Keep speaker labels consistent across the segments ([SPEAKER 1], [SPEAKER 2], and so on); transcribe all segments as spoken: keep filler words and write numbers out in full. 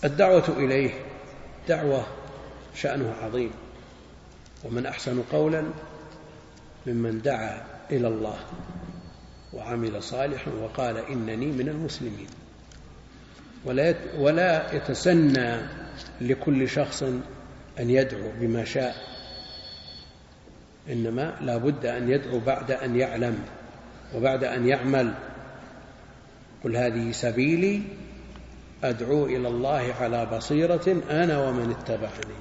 [SPEAKER 1] الدعوة إليه دعوة شأنه عظيم، ومن أحسن قولا ممن دعا إلى الله وعمل صالحا وقال إنني من المسلمين. ولا يتسنى لكل شخص أن يدعو بما شاء، إنما لا بد أن يدعو بعد أن يعلم وبعد أن يعمل. قل هذه سبيلي أدعو إلى الله على بصيرة أنا ومن اتبعني.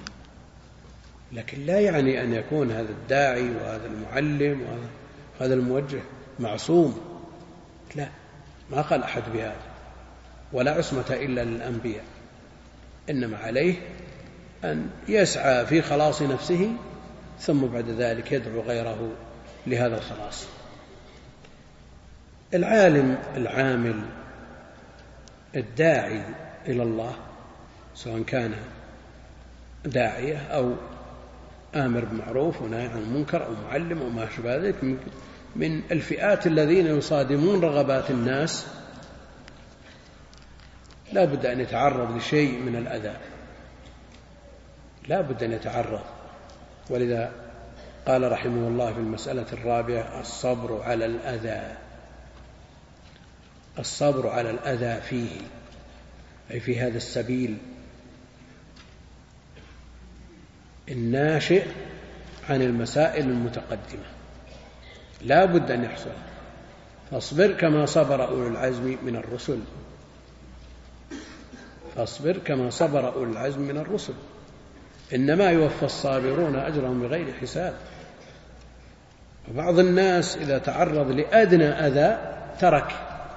[SPEAKER 1] لكن لا يعني أن يكون هذا الداعي وهذا المعلم وهذا الموجه معصوم، لا، ما قال أحد بهذا، ولا عصمة إلا للأنبياء، إنما عليه أن يسعى في خلاص نفسه ثم بعد ذلك يدعو غيره لهذا الخلاص. العالم العامل الداعي إلى الله سواء كان داعية أو آمر بالمعروف ونهي عن المنكر أو معلم أو ما شابه ذلك من الفئات الذين يصادمون رغبات الناس، لا بد أن يتعرض لشيء من الأذى، لا بد أن يتعرض. ولذا قال رحمه الله في المسألة الرابعة: الصبر على الأذى، الصبر على الأذى فيه، أي في هذا السبيل الناشئ عن المسائل المتقدمة، لا بد أن يحصل. فاصبر كما صبر أولو العزم من الرسل، فاصبر كما صبر أولو العزم من الرسل، إنما يوفى الصابرون أجرهم بغير حساب. وبعض الناس إذا تعرض لأدنى أذى ترك،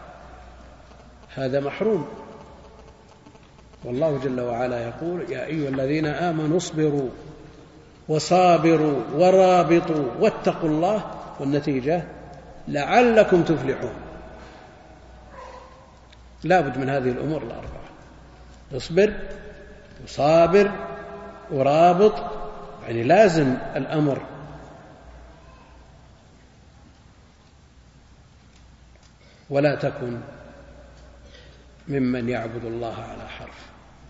[SPEAKER 1] هذا محروم. والله جل وعلا يقول: يا أيها الذين آمنوا اصبروا وصابروا ورابطوا واتقوا الله، والنتيجة لعلكم تفلحون. لا بد من هذه الأمور الأربعة: اصبر وصابر ورابط، يعني لازم الأمر. ولا تكن ممن يعبد الله على حرف،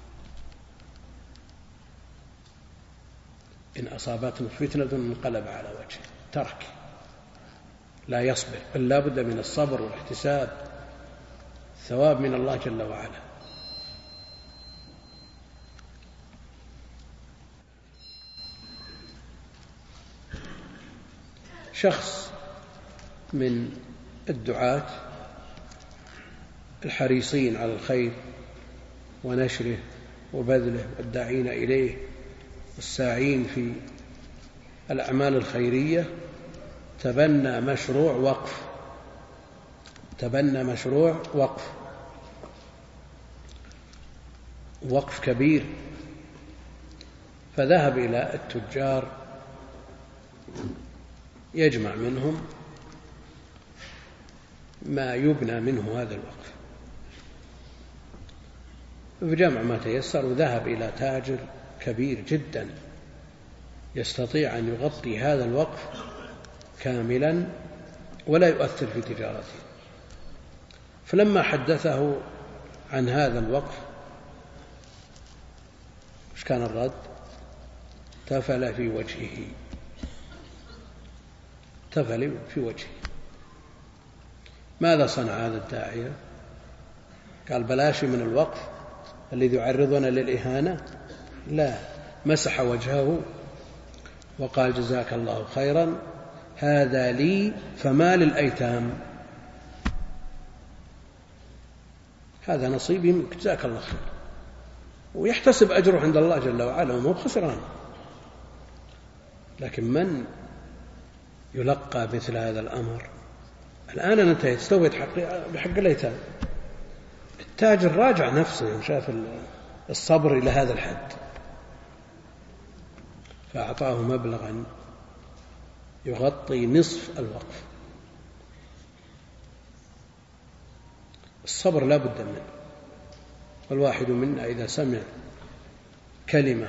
[SPEAKER 1] إن أصابته فتنة انقلب على وجهه، ترك، لا يصبر، بل لا بد من الصبر والاحتساب، ثواب من الله جل وعلا. شخص من الدعاة الحريصين على الخير ونشره وبذله والداعين إليه والساعين في الأعمال الخيرية تبنى مشروع وقف، تبنى مشروع وقف وقف كبير، فذهب إلى التجار يجمع منهم ما يبنى منه هذا الوقف، بجمع ما تيسر، وذهب إلى تاجر كبير جدا يستطيع أن يغطي هذا الوقف كاملا ولا يؤثر في تجارته. فلما حدثه عن هذا الوقف ايش كان الرد؟ تفل في وجهه، تفل في وجهه. ماذا صنع هذا الداعية؟ قال بلاشي من الوقف الذي يعرضنا للإهانة؟ لا، مسح وجهه وقال جزاك الله خيرا، هذا لي فما للأيتام، هذا نصيبي منك، جزاك الله خير، ويحتسب أجره عند الله جل وعلا وما هو خسران. لكن من يلقى مثل هذا الأمر؟ الآن أنا انتهيت، استويت بحق الأيتام. التاجر راجع نفسه، شاف الصبر إلى هذا الحد، فأعطاه مبلغا يغطي نصف الوقف. الصبر لا بد منه. والواحد منا إذا سمع كلمة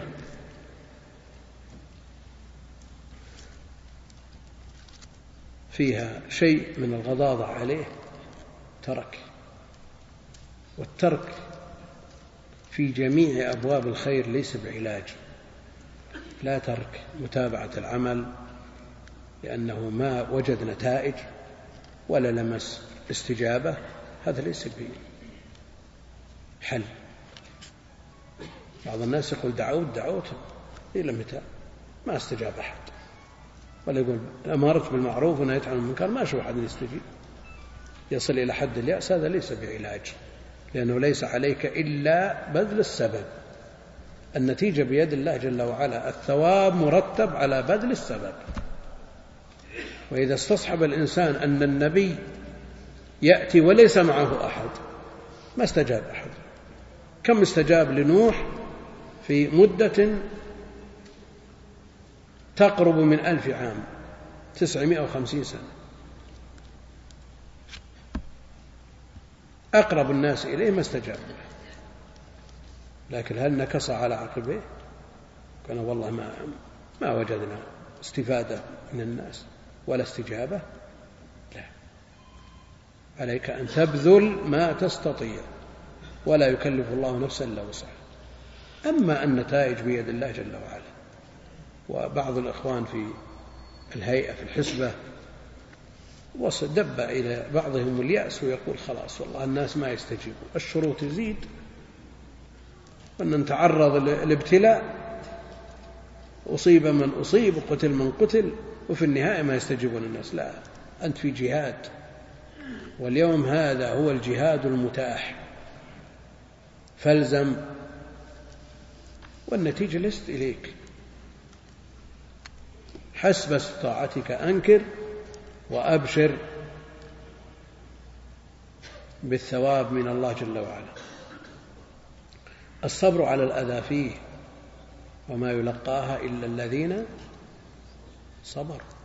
[SPEAKER 1] فيها شيء من الغضاضة عليه ترك، والترك في جميع أبواب الخير ليس بعلاج. لا ترك متابعة العمل لأنه ما وجد نتائج ولا لمس استجابة، هذا ليس بحل. بعض الناس يقول دعوت دعوت إلى متى ما استجاب أحد، ولا يقول أمرت بالمعروف ونهيت عن المنكر ما أشوف أحد يستجيب، يصل إلى حد اليأس. هذا ليس بعلاج، لأنه ليس عليك إلا بذل السبب. النتيجة بيد الله جل وعلا، الثواب مرتب على بذل السبب. وإذا استصحب الإنسان أن النبي يأتي وليس معه أحد ما استجاب أحد. كم استجاب لنوح في مدة تقرب من ألف عام، تسعمائة وخمسين سنة، أقرب الناس إليه ما استجاب له. لكن هل نكص على عقبيه؟ قال والله ما, ما وجدنا استفادة من الناس ولا استجابة. لا، عليك أن تبذل ما تستطيع، ولا يكلف الله نفسا إلا وسعها. أما النتائج بيد الله جل وعلا. وبعض الأخوان في الهيئة في الحسبة وصدب إلى بعضهم اليأس ويقول خلاص والله الناس ما يستجيبون، الشروط تزيد وأن نتعرض للابتلاء، أصيب من أصيب وقتل من قتل، وفي النهاية ما يستجيبون الناس. لا، أنت في جهاد، واليوم هذا هو الجهاد المتاح، فالزم، والنتيجة ليست إليك. حسب استطاعتك أنكر وأبشر بالثواب من الله جل وعلا. الصبر على الأذى فيه، وما يلقاها إلا الذين صبروا.